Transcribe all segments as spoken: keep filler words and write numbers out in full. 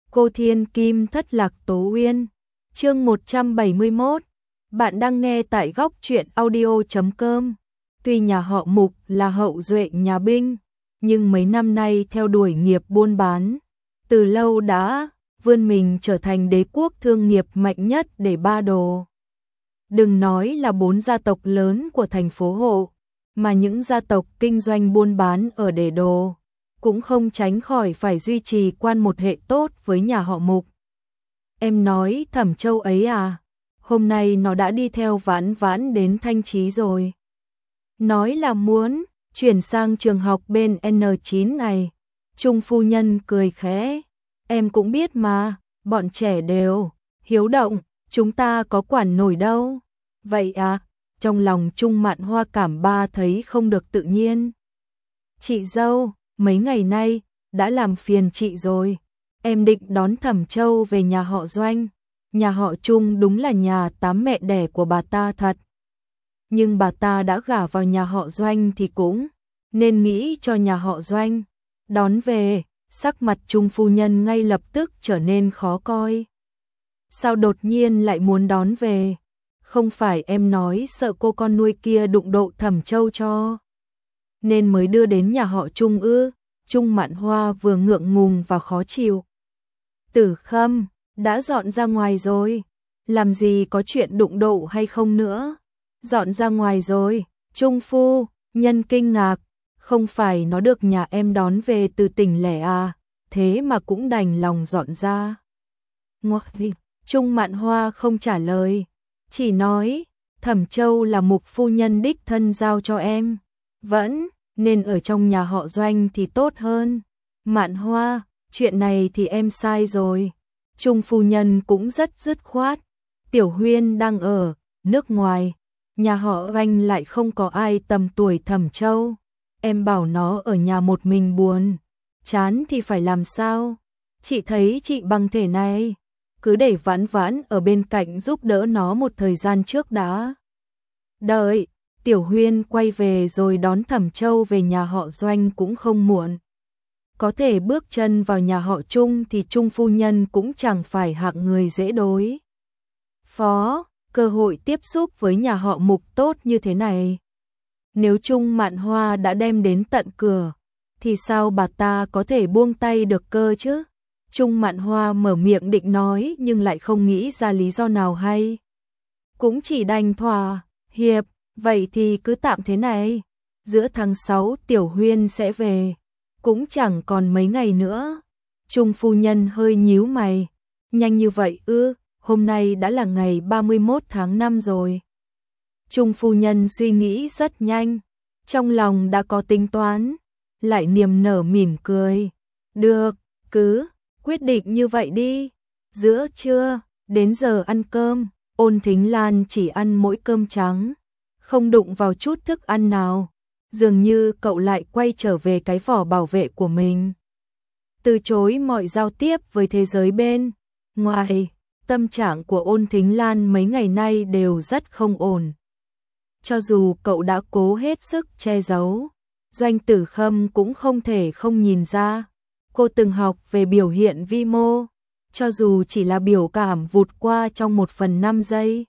Cô Thiên Kim thất lạc Tố Uyên. Chương một trăm bảy mươi mốt. Bạn đang nghe tại góc truyện audio chấm com. Tuy nhà họ Mục là hậu duệ nhà binh, nhưng mấy năm nay theo đuổi nghiệp buôn bán, từ lâu đã vươn mình trở thành đế quốc thương nghiệp mạnh nhất để ba đồ. Đừng nói là bốn gia tộc lớn của thành phố Hộ, mà những gia tộc kinh doanh buôn bán ở Đề Đô cũng không tránh khỏi phải duy trì quan một hệ tốt với nhà họ Mục. Em nói Thẩm Châu ấy à, hôm nay nó đã đi theo Vãn Vãn đến Thanh Chí rồi. Nói là muốn chuyển sang trường học bên N chín này. Trung phu nhân cười khẽ, em cũng biết mà, bọn trẻ đều hiếu động, chúng ta có quản nổi đâu. Vậy à, trong lòng Trung Mạn Hoa cảm ba thấy không được tự nhiên. Chị dâu, mấy ngày nay đã làm phiền chị rồi. Em định đón Thẩm Châu về nhà họ Doanh. Nhà họ Trung đúng là nhà tám mẹ đẻ của bà ta thật. Nhưng bà ta đã gả vào nhà họ Doanh thì cũng nên nghĩ cho nhà họ Doanh. Đón về, sắc mặt Trung phu nhân ngay lập tức trở nên khó coi. Sao đột nhiên lại muốn đón về? Không phải em nói sợ cô con nuôi kia đụng độ Thẩm Châu cho nên mới đưa đến nhà họ Trung ư? Trung Mạn Hoa vừa ngượng ngùng và khó chịu. Tử Khâm, đã dọn ra ngoài rồi, làm gì có chuyện đụng độ hay không nữa? Dọn ra ngoài rồi. Trung phu nhân kinh ngạc, không phải nó được nhà em đón về từ tỉnh lẻ à, thế mà cũng đành lòng dọn ra. Ngoài, Trung Mạn Hoa không trả lời, chỉ nói, Thẩm Châu là Mục phu nhân đích thân giao cho em, vẫn nên ở trong nhà họ Doanh thì tốt hơn. Mạn Hoa, chuyện này thì em sai rồi. Trung phu nhân cũng rất dứt khoát. Tiểu Huyên đang ở nước ngoài, nhà họ Doanh lại không có ai tầm tuổi Thẩm Châu. Em bảo nó ở nhà một mình buồn chán thì phải làm sao? Chị thấy chị bằng thể này, cứ để Vãn Vãn ở bên cạnh giúp đỡ nó một thời gian trước đã. Đợi Tiểu Huyên quay về rồi đón Thẩm Châu về nhà họ Doanh cũng không muộn. Có thể bước chân vào nhà họ Trung thì Trung phu nhân cũng chẳng phải hạng người dễ đối phó. Cơ hội tiếp xúc với nhà họ Mục tốt như thế này, nếu Trung Mạn Hoa đã đem đến tận cửa, thì sao bà ta có thể buông tay được cơ chứ? Trung Mạn Hoa mở miệng định nói nhưng lại không nghĩ ra lý do nào hay. Cũng chỉ đành thỏa hiệp, vậy thì cứ tạm thế này. Giữa tháng sáu Tiểu Huyên sẽ về, cũng chẳng còn mấy ngày nữa. Trung phu nhân hơi nhíu mày, nhanh như vậy ư? Hôm nay đã là ngày ba mươi mốt tháng năm rồi. Trung phu nhân suy nghĩ rất nhanh, trong lòng đã có tính toán, lại niềm nở mỉm cười. Được, cứ quyết định như vậy đi. Giữa trưa, đến giờ ăn cơm, Ôn Thính Lan chỉ ăn mỗi cơm trắng, không đụng vào chút thức ăn nào. Dường như cậu lại quay trở về cái vỏ bảo vệ của mình, từ chối mọi giao tiếp với thế giới bên ngoài. Tâm trạng của Ôn Thính Lan mấy ngày nay đều rất không ổn. Cho dù cậu đã cố hết sức che giấu, Doanh Tử Khâm cũng không thể không nhìn ra. Cô từng học về biểu hiện vi mô, cho dù chỉ là biểu cảm vụt qua trong một phần năm giây,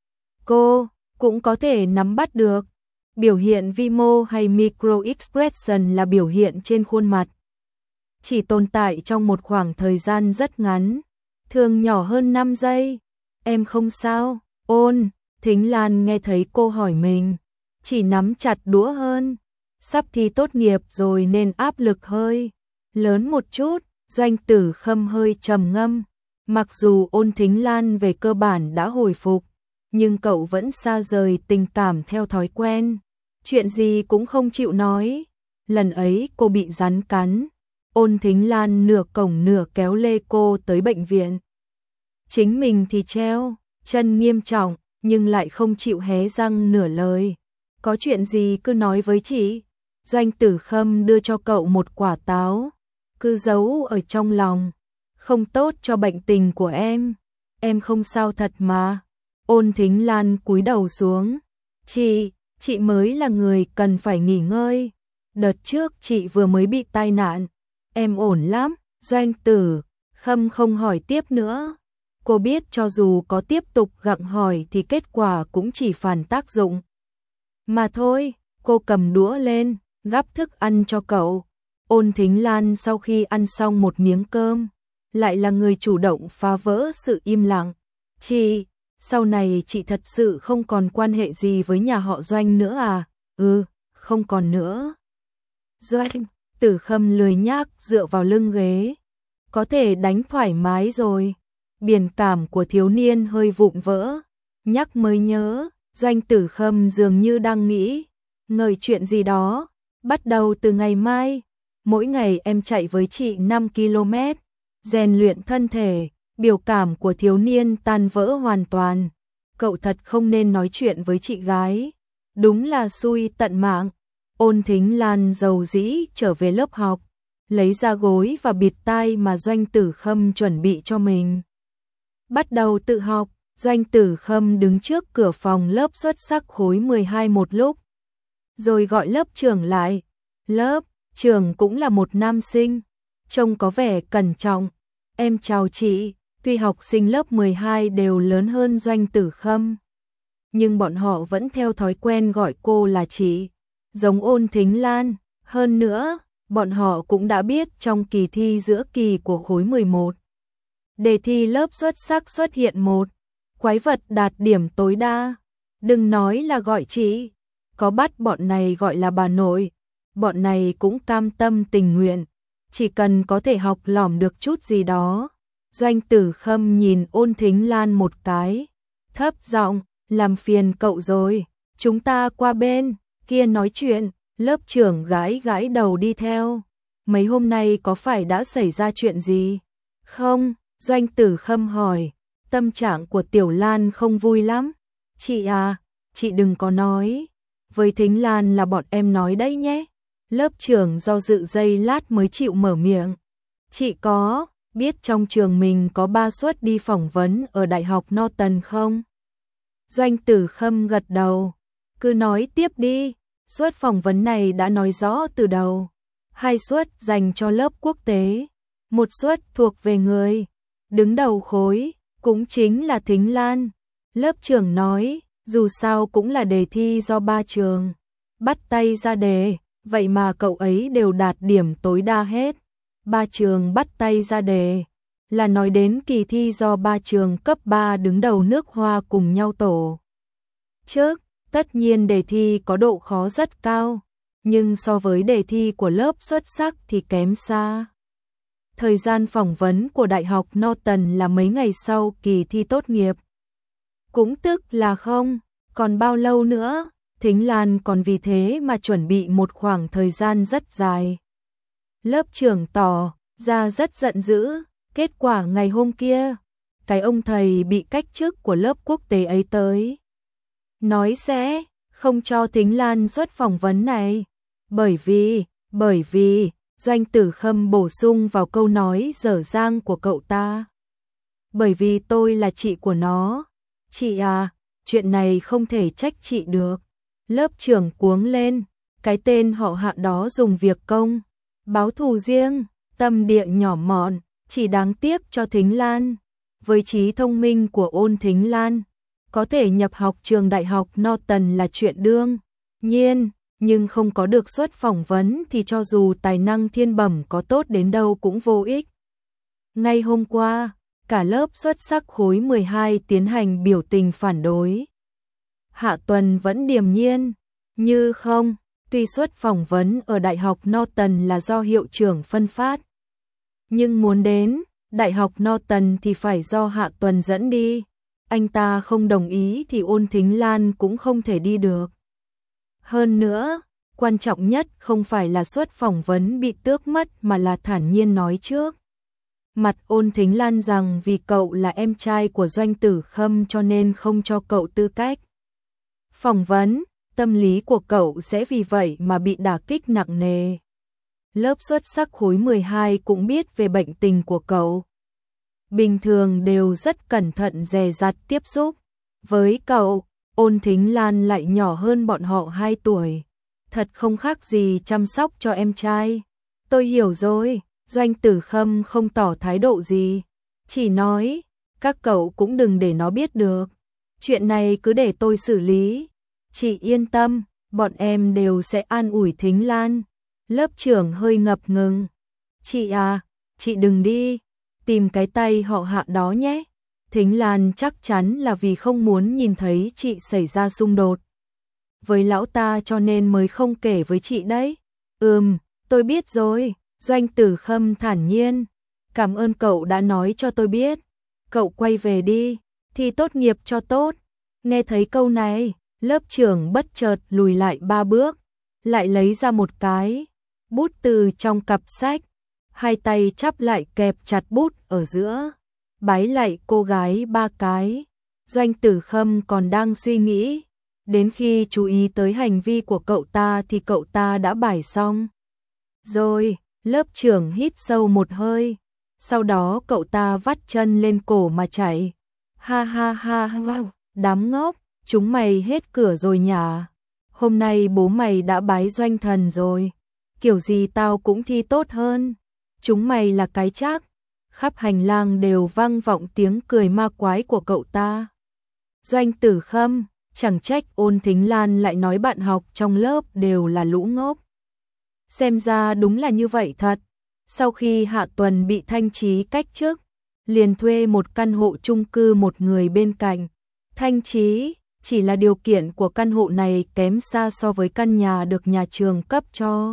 cô cũng có thể nắm bắt được. Biểu hiện vi mô hay micro expression là biểu hiện trên khuôn mặt, chỉ tồn tại trong một khoảng thời gian rất ngắn, thường nhỏ hơn năm giây. Em không sao? Ôn Thính Lan nghe thấy cô hỏi mình, chỉ nắm chặt đũa hơn. Sắp thi tốt nghiệp rồi nên áp lực hơi lớn một chút. Doanh Tử Khâm hơi trầm ngâm. Mặc dù Ôn Thính Lan về cơ bản đã hồi phục, nhưng cậu vẫn xa rời tình cảm theo thói quen, chuyện gì cũng không chịu nói. Lần ấy cô bị rắn cắn, Ôn Thính Lan nửa cổng nửa kéo lê cô tới bệnh viện. Chính mình thì treo chân nghiêm trọng, nhưng lại không chịu hé răng nửa lời. Có chuyện gì cứ nói với chị. Doanh Tử Khâm đưa cho cậu một quả táo, cứ giấu ở trong lòng, không tốt cho bệnh tình của em. Em không sao thật mà. Ôn Thính Lan cúi đầu xuống. Chị, chị mới là người cần phải nghỉ ngơi. Đợt trước chị vừa mới bị tai nạn, em ổn lắm. Doanh Tử Khâm không hỏi tiếp nữa. Cô biết cho dù có tiếp tục gặng hỏi thì kết quả cũng chỉ phản tác dụng. Mà thôi, cô cầm đũa lên, gắp thức ăn cho cậu. Ôn Thính Lan sau khi ăn xong một miếng cơm, lại là người chủ động phá vỡ sự im lặng. Chị, sau này chị thật sự không còn quan hệ gì với nhà họ Doanh nữa à? Ừ, không còn nữa. Doanh, Tử Khâm lười nhác dựa vào lưng ghế. Có thể đánh thoải mái rồi. Biển cảm của thiếu niên hơi vụn vỡ. Nhắc mới nhớ, Doanh Tử Khâm dường như đang nghĩ ngợi chuyện gì đó. Bắt đầu từ ngày mai, mỗi ngày em chạy với chị năm ki lô mét, rèn luyện thân thể. Biểu cảm của thiếu niên tan vỡ hoàn toàn. Cậu thật không nên nói chuyện với chị gái. Đúng là xui tận mạng. Ôn Thính Lan dầu dĩ trở về lớp học, lấy ra gối và bịt tai mà Doanh Tử Khâm chuẩn bị cho mình. Bắt đầu tự học, Doanh Tử Khâm đứng trước cửa phòng lớp xuất sắc khối mười hai một lúc. Rồi gọi lớp trưởng lại. Lớp trưởng cũng là một nam sinh, trông có vẻ cẩn trọng. Em chào chị. Tuy học sinh lớp mười hai đều lớn hơn Doanh Tử Khâm, nhưng bọn họ vẫn theo thói quen gọi cô là chị, giống Ôn Thính Lan. Hơn nữa, bọn họ cũng đã biết trong kỳ thi giữa kỳ của khối mười một, đề thi lớp xuất sắc xuất hiện một quái vật đạt điểm tối đa. Đừng nói là gọi chị, có bắt bọn này gọi là bà nội, bọn này cũng cam tâm tình nguyện, chỉ cần có thể học lỏm được chút gì đó. Doanh Tử Khâm nhìn Ôn Thính Lan một cái, thấp giọng, làm phiền cậu rồi, chúng ta qua bên kia nói chuyện. Lớp trưởng gãi gãi đầu đi theo. Mấy hôm nay có phải đã xảy ra chuyện gì? Không, Doanh Tử Khâm hỏi, tâm trạng của Tiểu Lan không vui lắm. Chị à, chị đừng có nói, với Thính Lan là bọn em nói đấy nhé. Lớp trưởng do dự giây lát mới chịu mở miệng. Chị có biết trong trường mình có ba suất đi phỏng vấn ở Đại học Norton không? Doanh Tử Khâm gật đầu. Cứ nói tiếp đi. Suất phỏng vấn này đã nói rõ từ đầu. Hai suất dành cho lớp quốc tế, một suất thuộc về người đứng đầu khối, cũng chính là Thính Lan. Lớp trưởng nói, dù sao cũng là đề thi do ba trường bắt tay ra đề, vậy mà cậu ấy đều đạt điểm tối đa hết. Ba trường bắt tay ra đề là nói đến kỳ thi do ba trường cấp ba đứng đầu nước Hoa cùng nhau tổ chức. Tất nhiên đề thi có độ khó rất cao, nhưng so với đề thi của lớp xuất sắc thì kém xa. Thời gian phỏng vấn của Đại học Norton là mấy ngày sau kỳ thi tốt nghiệp. Cũng tức là không còn bao lâu nữa, Thính Lan còn vì thế mà chuẩn bị một khoảng thời gian rất dài. Lớp trưởng tỏ ra rất giận dữ, kết quả ngày hôm kia, cái ông thầy bị cách chức của lớp quốc tế ấy tới. Nói sẽ không cho Thính Lan xuất phỏng vấn này. Bởi vì, bởi vì, Doanh Tử Khâm bổ sung vào câu nói dở dang của cậu ta. Bởi vì tôi là chị của nó. Chị à, chuyện này không thể trách chị được. Lớp trưởng cuống lên, cái tên họ Hạ đó dùng việc công báo thù riêng, tâm địa nhỏ mọn, chỉ đáng tiếc cho Thính Lan. Với trí thông minh của Ôn Thính Lan, có thể nhập học trường Đại học Norton là chuyện đương nhiên, nhưng không có được suất phỏng vấn thì cho dù tài năng thiên bẩm có tốt đến đâu cũng vô ích. Ngay hôm qua, cả lớp xuất sắc khối mười hai tiến hành biểu tình phản đối. Hạ Tuần vẫn điềm nhiên, như không, tuy suất phỏng vấn ở Đại học Norton là do hiệu trưởng phân phát, nhưng muốn đến Đại học Norton thì phải do Hạ Tuần dẫn đi. Anh ta không đồng ý thì Ôn Thính Lan cũng không thể đi được. Hơn nữa, quan trọng nhất không phải là suất phỏng vấn bị tước mất mà là thản nhiên nói trước mặt Ôn Thính Lan rằng vì cậu là em trai của Doanh Tử Khâm cho nên không cho cậu tư cách phỏng vấn, tâm lý của cậu sẽ vì vậy mà bị đả kích nặng nề. Lớp xuất sắc khối mười hai cũng biết về bệnh tình của cậu. Bình thường đều rất cẩn thận dè dặt tiếp xúc với cậu. Ôn Thính Lan lại nhỏ hơn bọn họ hai tuổi, thật không khác gì chăm sóc cho em trai. Tôi hiểu rồi, Doanh Tử Khâm không tỏ thái độ gì, chỉ nói, các cậu cũng đừng để nó biết được. Chuyện này cứ để tôi xử lý. Chị yên tâm, bọn em đều sẽ an ủi Thính Lan. Lớp trưởng hơi ngập ngừng. Chị à, chị đừng đi, tìm cái tay họ Hạ đó nhé. Thính Lan chắc chắn là vì không muốn nhìn thấy chị xảy ra xung đột với lão ta cho nên mới không kể với chị đấy. Ừm, tôi biết rồi, Doanh Tử Khâm thản nhiên. Cảm ơn cậu đã nói cho tôi biết. Cậu quay về đi, thi tốt nghiệp cho tốt. Nghe thấy câu này, lớp trưởng bất chợt lùi lại ba bước, lại lấy ra một cái bút từ trong cặp sách, hai tay chắp lại kẹp chặt bút ở giữa, bái lại cô gái ba cái. Doanh Tử Khâm còn đang suy nghĩ, đến khi chú ý tới hành vi của cậu ta thì cậu ta đã bài xong. Rồi, lớp trưởng hít sâu một hơi, sau đó cậu ta vắt chân lên cổ mà chạy. Ha ha ha ha, đám ngốc, chúng mày hết cửa rồi nhả. Hôm nay bố mày đã bái doanh thần rồi, kiểu gì tao cũng thi tốt hơn. Chúng mày là cái chắc. Khắp hành lang đều vang vọng tiếng cười ma quái của cậu ta. Doanh Tử Khâm, chẳng trách Ôn Thính Lan lại nói bạn học trong lớp đều là lũ ngốc. Xem ra đúng là như vậy thật. Sau khi Hạ Tuần bị Thanh Chí cách chức, liền thuê một căn hộ chung cư một người bên cạnh. Thanh Chí, chỉ là điều kiện của căn hộ này kém xa so với căn nhà được nhà trường cấp cho.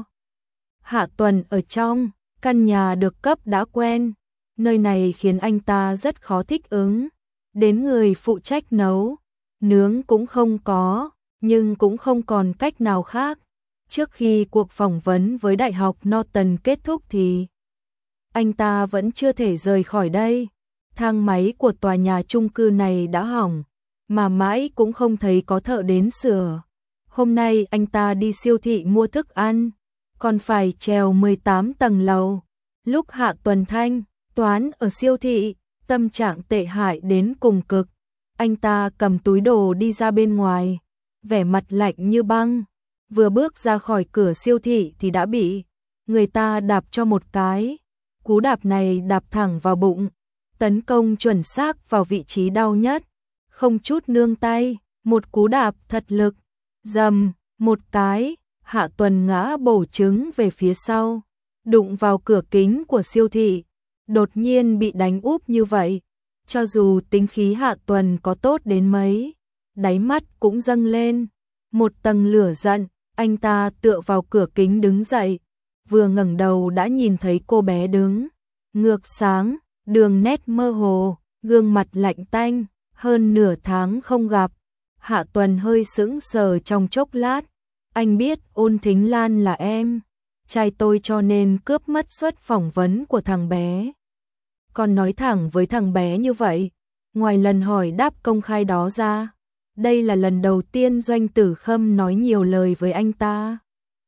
Hạ Tuần ở trong, căn nhà được cấp đã quen, nơi này khiến anh ta rất khó thích ứng. Đến người phụ trách nấu, nướng cũng không có, nhưng cũng không còn cách nào khác. Trước khi cuộc phỏng vấn với Đại học Norton kết thúc thì anh ta vẫn chưa thể rời khỏi đây. Thang máy của tòa nhà chung cư này đã hỏng, mà mãi cũng không thấy có thợ đến sửa. Hôm nay anh ta đi siêu thị mua thức ăn, còn phải trèo mười tám tầng lầu. Lúc Hạ Tuần Thanh toán ở siêu thị, tâm trạng tệ hại đến cùng cực. Anh ta cầm túi đồ đi ra bên ngoài, vẻ mặt lạnh như băng. Vừa bước ra khỏi cửa siêu thị thì đã bị người ta đạp cho một cái. Cú đạp này đạp thẳng vào bụng, tấn công chuẩn xác vào vị trí đau nhất, không chút nương tay, một cú đạp thật lực. Dầm, một cái, Hạ Tuần ngã bổ trứng về phía sau, đụng vào cửa kính của siêu thị. Đột nhiên bị đánh úp như vậy, cho dù tính khí Hạ Tuần có tốt đến mấy, đáy mắt cũng dâng lên một tầng lửa giận. Anh ta tựa vào cửa kính đứng dậy, vừa ngẩng đầu đã nhìn thấy cô bé đứng ngược sáng, đường nét mơ hồ, gương mặt lạnh tanh, hơn nửa tháng không gặp. Hạ Tuần hơi sững sờ trong chốc lát. Anh biết Ôn Thính Lan là em trai tôi cho nên cướp mất suất phỏng vấn của thằng bé. Còn nói thẳng với thằng bé như vậy, ngoài lần hỏi đáp công khai đó ra, đây là lần đầu tiên Doanh Tử Khâm nói nhiều lời với anh ta.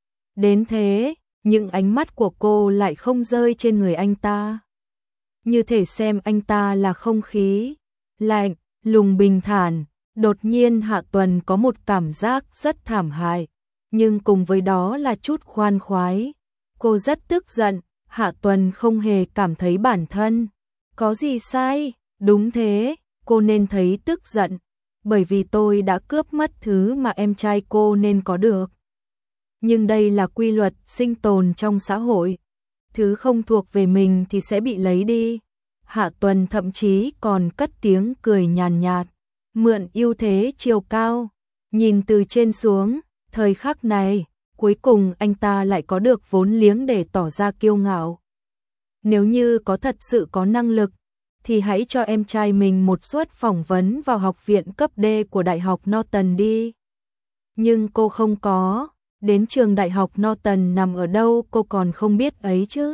Đến thế, nhưng ánh mắt của cô lại không rơi trên người anh ta. Như thể xem anh ta là không khí lạnh, lùng bình thản. Đột nhiên Hạ Tuần có một cảm giác rất thảm hại, nhưng cùng với đó là chút khoan khoái. Cô rất tức giận, Hạ Tuần không hề cảm thấy bản thân có gì sai. Đúng thế, cô nên thấy tức giận, bởi vì tôi đã cướp mất thứ mà em trai cô nên có được. Nhưng đây là quy luật sinh tồn trong xã hội. Thứ không thuộc về mình thì sẽ bị lấy đi. Hạ Tuần thậm chí còn cất tiếng cười nhàn nhạt, mượn ưu thế chiều cao, nhìn từ trên xuống. Thời khắc này, cuối cùng anh ta lại có được vốn liếng để tỏ ra kiêu ngạo. Nếu như có thật sự có năng lực, thì hãy cho em trai mình một suất phỏng vấn vào học viện cấp D của Đại học Norton đi. Nhưng cô không có, đến trường Đại học Norton nằm ở đâu cô còn không biết ấy chứ.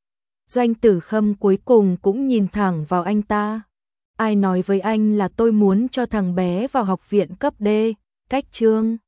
Doanh Tử Khâm cuối cùng cũng nhìn thẳng vào anh ta. Ai nói với anh là tôi muốn cho thằng bé vào học viện cấp D, cách chương.